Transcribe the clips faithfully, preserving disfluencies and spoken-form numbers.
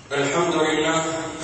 الحمد لله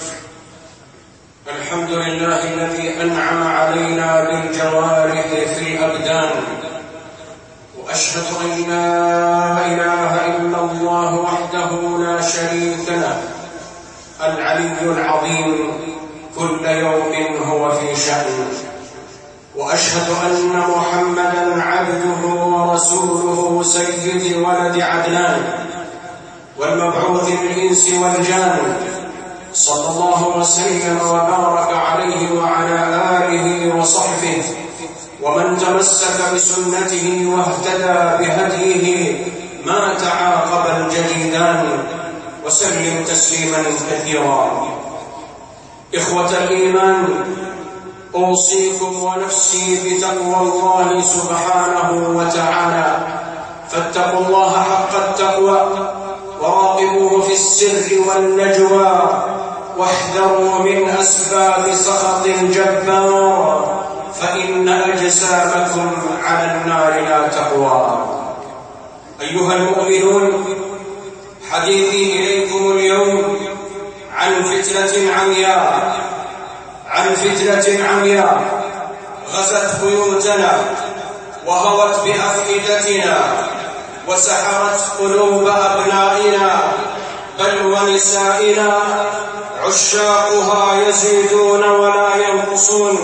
الحمد لله الذي أنعم علينا بالجوارح في الأبدان، وأشهد أن لا إله إلا الله وحده لا شريك له العلي العظيم، كل يوم هو في شأن. وأشهد أن محمدًا عبده ورسوله سيد ولد عدنان والمبعوث بالإنس والجان، صلى الله وسلم وبارك عليه وعلى آله وصحبه ومن تمسك بسنته واهتدى بهديه ما تعاقب الجديدان، وسلم تسليما كثيرا. إخوة الإيمان، أوصيكم ونفسي بتقوى الله سبحانه وتعالى، فاتقوا الله حق التقوى وراقبوه في السر والنجوى، واحذروا من أسباب سخط الجبار، فإن أجسامكم على النار لا تقوى. أيها المؤمنون، حديثي إليكم اليوم عن فتنة عمياء عن فتنة عمياء غزت بيوتنا وهوت بأفئدتنا وسحرت قلوب أبنائنا بل ونسائنا، عشاقها يزيدون ولا ينقصون،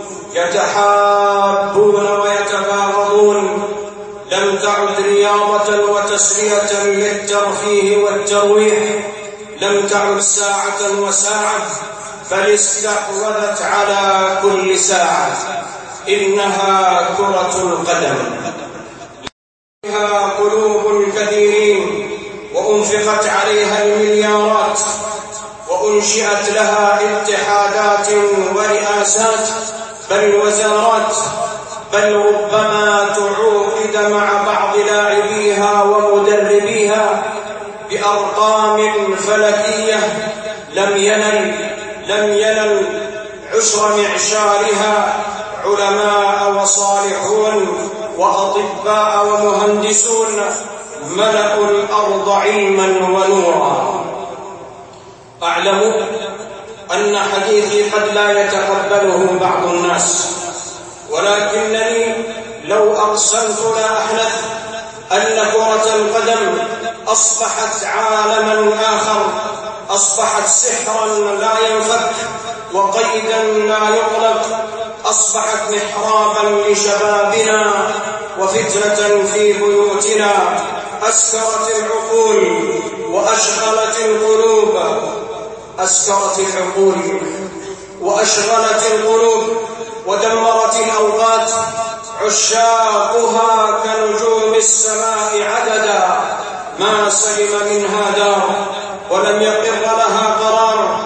يتحابون ويتباغضون. لم تعد رياضة وتسلية للترفيه والترويح، لم تعد ساعة وساعة، بل استحوذت على كل ساعة. إنها كرة القدم، فيها قلوب الكثيرين، وأنفقت عليها المليارات، وأنشئت لها اتحادات ورئاسات بل وزارات، بل ربما تعوقد مع بعض لاعبيها ومدربيها بأرقام فلكية لم ينل لم ينل عشر معشارها علماء وصالحون وأطباء ومهندسون ملأوا الأرض علما ونورا. أعلم أن حديثي قد لا يتقبله بعض الناس، ولكنني لو أقسمت لا أحنث أن كرة القدم أصبحت عالما آخر، أصبحت سحرا لا ينفك وقيدا لا يغلق، أصبحت محرابا لشبابنا وفتنة في بيوتنا، أسكرت العقول وأشغلت القلوب أسكرت العقول وأشغلت القلوب ودمرت الأوقات. عشاقها كنجوم السماء عددا، ما سلم منها دار ولم يقر لها قرار.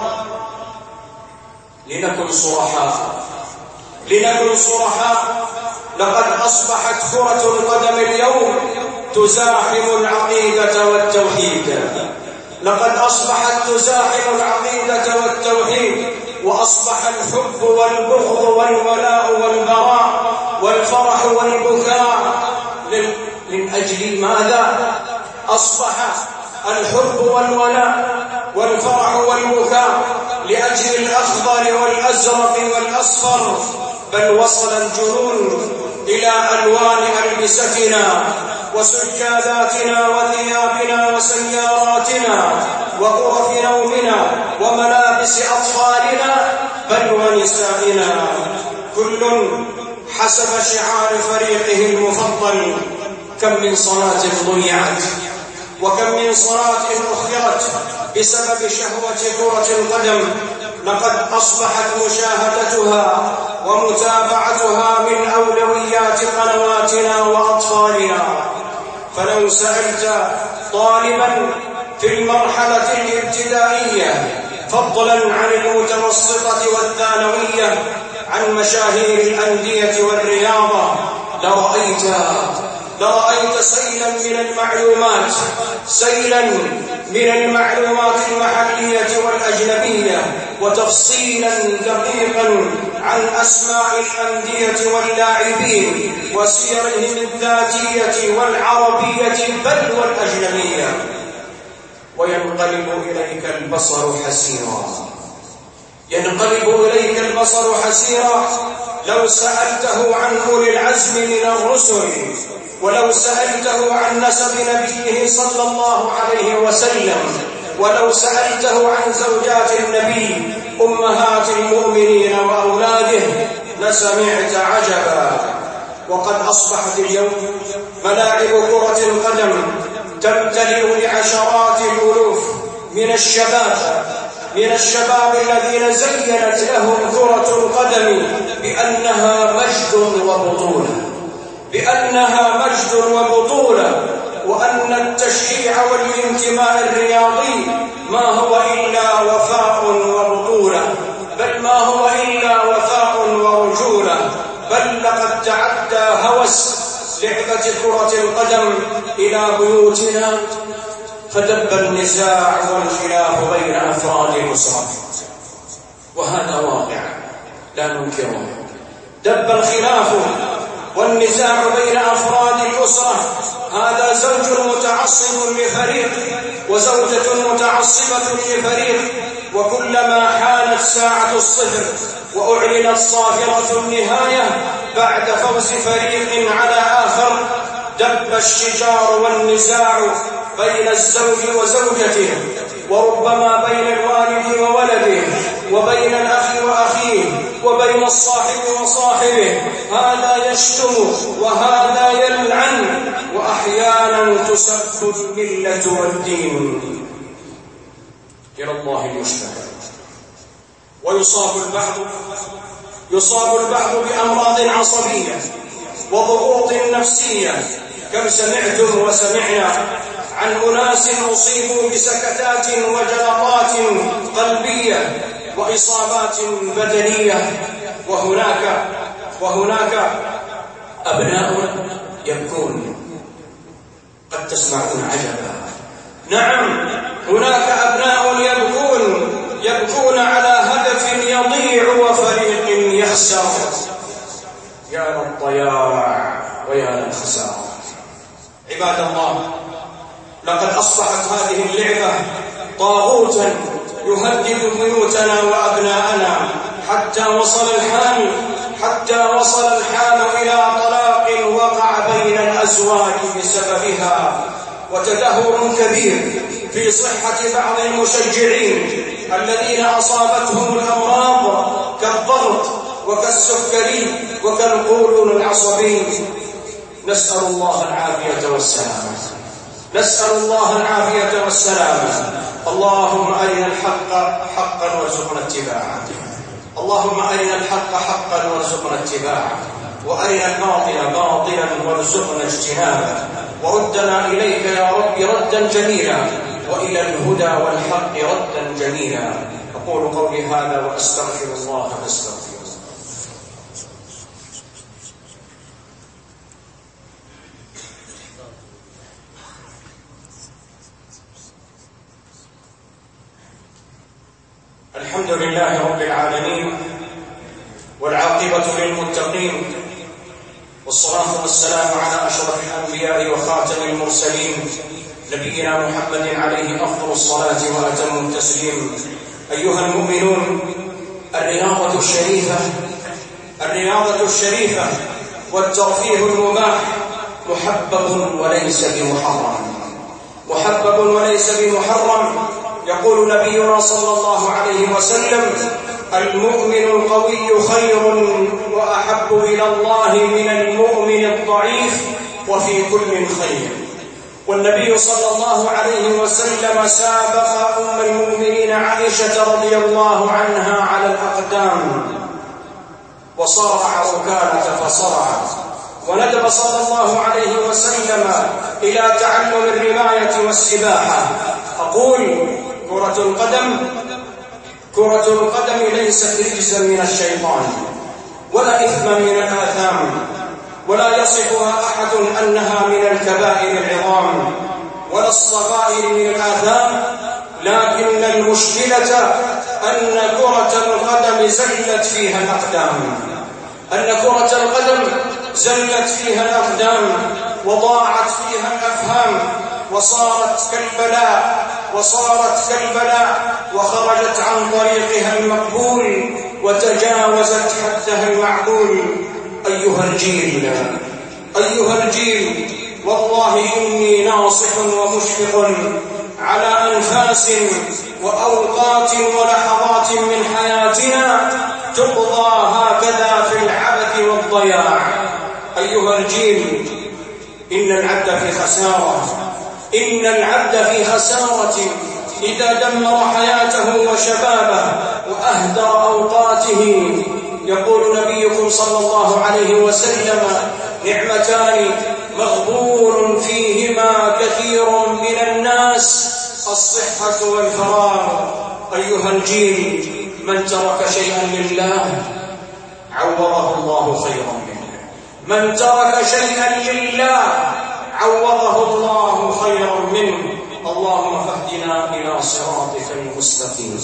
لنكن صرحاء لنكن صرحاء لقد أصبحت كرة القدم اليوم تزاحم العقيدة والتوحيد، لقد أصبحت تزاحم العقيدة والتوحيد، وأصبح الحب والبغض والولاء والبراء والفرح والبكاء من أجل ماذا؟ أصبح الحب والولاء والفرح والبكاء لأجل الأخضر والأزرق والأصفر، بل وصل الجنون إلى ألوان ألبستنا وسجاداتنا وثيابنا وسياراتنا وغرف نومنا وملابس أطفالنا بل ونسائنا، كل حسب شعار فريقه المفضل. كم من صلاة ضيعت وكم من صلاة أخرت بسبب شهوة كرة القدم. لقد أصبحت مشاهدتها ومتابعتها من أولويات قنواتنا وأطفالنا. فلو سألت طالبا في المرحلة الابتدائية فضلا عن المتوسطة والثانوية عن مشاهير الأندية والرياضة لرأيت لرأيت سيلا من المعلومات سيلا من المعلومات المحلية والأجنبية، وتفصيلا دقيقا عن أسماء الأندية واللاعبين وسيرهم الذاتية والعربية بل والأجنبية. وينقلب إليك البصر حسيرا. ينقلب إليك البصر حسيرا لو سألته عن أولي العزم من الرسل، ولو سألته عن نسب نبيه صلى الله عليه وسلم، ولو سألته عن زوجات النبي أمهات المؤمنين وأولاده لسمعت عجبا. وقد أصبحت اليوم ملاعب كرة القدم تمتلئ لعشرات الألوف من الشباب من الشباب الذين زينت لهم كرة القدم بأنها مجد وبطولة بأنها مجد وبطولة وأن التشجيع والانتماء الرياضي ما هو إلا وفاء وبطولة، بل ما هو إلا وفاء ورجولة، بل لقد تعدى هوس لعبة كرة القدم إلى بيوتنا، فدب النزاع والخلاف بين أفراد الأسرة، وهذا واقع لا ننكره. دب الخلاف والنزاع بين أفراد الأسرة، هذا زوج متعصب لفريق وزوجة متعصبة لفريق، وكلما حانت ساعة الصفر وأعلنت صافرة النهاية بعد فوز فريق على آخر دب الشجار والنزاع بين الزوج وزوجته، وربما بين الوالد وولده، وبين الأخ وأخيه، وبين الصاحب وصاحبه، هذا يشتم وهذا يلعن، وأحيانا تسب الملة والدين. إلى الله المشتكى. ويصاب البعض يصاب البعض بأمراض عصبية وضغوط نفسية، كم سمعتم وسمعنا عن أناس أصيبوا بسكتات وجلطات قلبية وإصابات بدنية، وهناك وهناك أبناء يبكون. قد تسمعون عجبا، نعم هناك أبناء يبكون يبكون على هدف يضيع وفريق يخسر. يا للضياع ويا للخسارة. عباد الله، لقد أصبحت هذه اللعبة طاغوتا يهدد بيوتنا وأبناءنا، حتى وصل الحال حتى وصل الحال إلى طلاق وقع بين الأزواج بسببها، وتدهور كبير في صحة بعض المشجعين الذين أصابتهم الأمراض كالضغط وكالسكري وكالقولون العصبي. نسأل الله العافية والسلامة نسأل الله العافية والسلامة. اللهم أرنا الحق حقا وارزقنا اتباعه اللهم أرنا الحق حقا وارزقنا اتباعه وأرنا الباطل باطلا وارزقنا اجتنابه، وردنا إليك يا رب ردا جميلا، وإلى الهدى والحق ردا جميلا. أقول قولي هذا وأستغفر الله فاستغفروه. الحمد لله رب العالمين، والعاقبة للمتقين، والصلاة والسلام على أشرف الأنبياء وخاتم المرسلين نبينا محمد عليه أفضل الصلاة وأتم التسليم. أيها المؤمنون، الرياضة الشريفة الرياضة الشريفة والترفيه المباح محبب وليس بمحرم محبب وليس بمحرم. يقول نبينا صلى الله عليه وسلم: المؤمن القوي خير وأحب إلى الله من المؤمن الضعيف، وفي كل خير. والنبي صلى الله عليه وسلم سابق أم المؤمنين عائشة رضي الله عنها على الأقدام، وصرع ركانة فصرع، وندب صلى الله عليه وسلم إلى تعلم الرماية والسباحة. أقول: كرة القدم كرة القدم ليست رجزا من الشيطان ولا إثما من الآثام، ولا يصفها أحد أنها من الكبائر العظام ولا الصغائر من الآثام، لكن المشكلة أن كرة القدم زلت فيها الأقدام أن كرة القدم زلت فيها الأقدام وضاعت فيها الأفهام، وصارت كالبلاء وصارت كالبلاء وخرجت عن طريقها المقبول وتجاوزت حدها المعقول. أيها الجيل أيها الجيل والله إني ناصح ومشفق على أنفاس وأوقات ولحظات من حياتنا تقضى هكذا في العبث والضياع. أيها الجيل إن العبد في خسارة إن العبد في خسارة إذا دمر حياته وشبابه وأهدر أوقاته. يقول نبيكم صلى الله عليه وسلم: نعمتان مغبون فيهما كثير من الناس، الصحة والفراغ. أيها الجيل من ترك شيئا لله عوضه الله خيرا منه، من ترك شيئا لله عوضه الله خيرا منه. اللهم فاهدنا إلى صراطك المستقيم.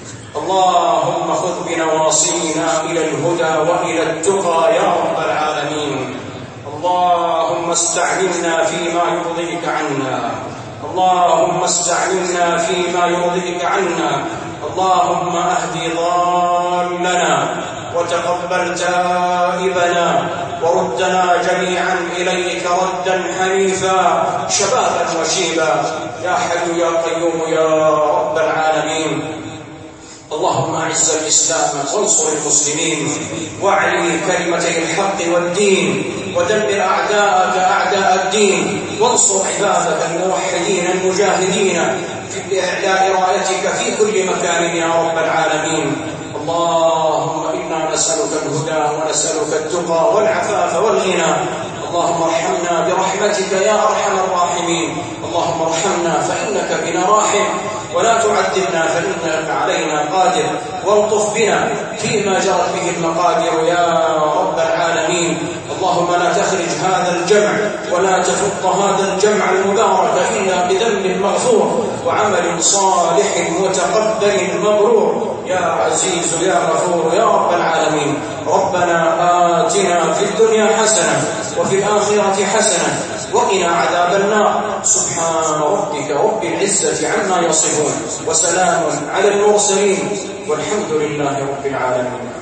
اللهم خذ بنواصينا إلى الهدى وإلى التقى يا رب العالمين. اللهم استعملنا فيما يرضيك عنا، اللهم استعملنا فيما يرضيك عنا. اللهم اهد ضالنا وتقبل تائبنا وردنا جميعا إليك ردا حنيفا شبابا وشيبا يا حي يا قيوم يا رب العالمين. اللهم أعز الإسلام وانصر المسلمين واعلي كلمتي الحق والدين ودمر أعداءك أعداء الدين وانصر عبادك الموحدين المجاهدين في إعلاء رايتك في كل مكان يا رب العالمين. اللهم إنا نسألك الهدى ونسألك التقى والعفاف والغنى. اللهم ارحمنا برحمتك يا أرحم الراحمين. اللهم ارحمنا فإنك بنا راحم ولا تعذبنا فإنك علينا قادر، والطف بنا فيما جرت به المقادير يا رب العالمين. اللهم لا تخرج هذا الجمع ولا تفض هذا الجمع المبارك إلا بذنب مغفور وعمل صالح متقبل مبرور يا عزيز يا غفور يا رب العالمين. ربنا آتنا في الدنيا حسنة وفي الآخرة حسنة وقنا عذاب النار. سبحان ربك رب العزة عما يصفون وسلام على المرسلين والحمد لله رب العالمين.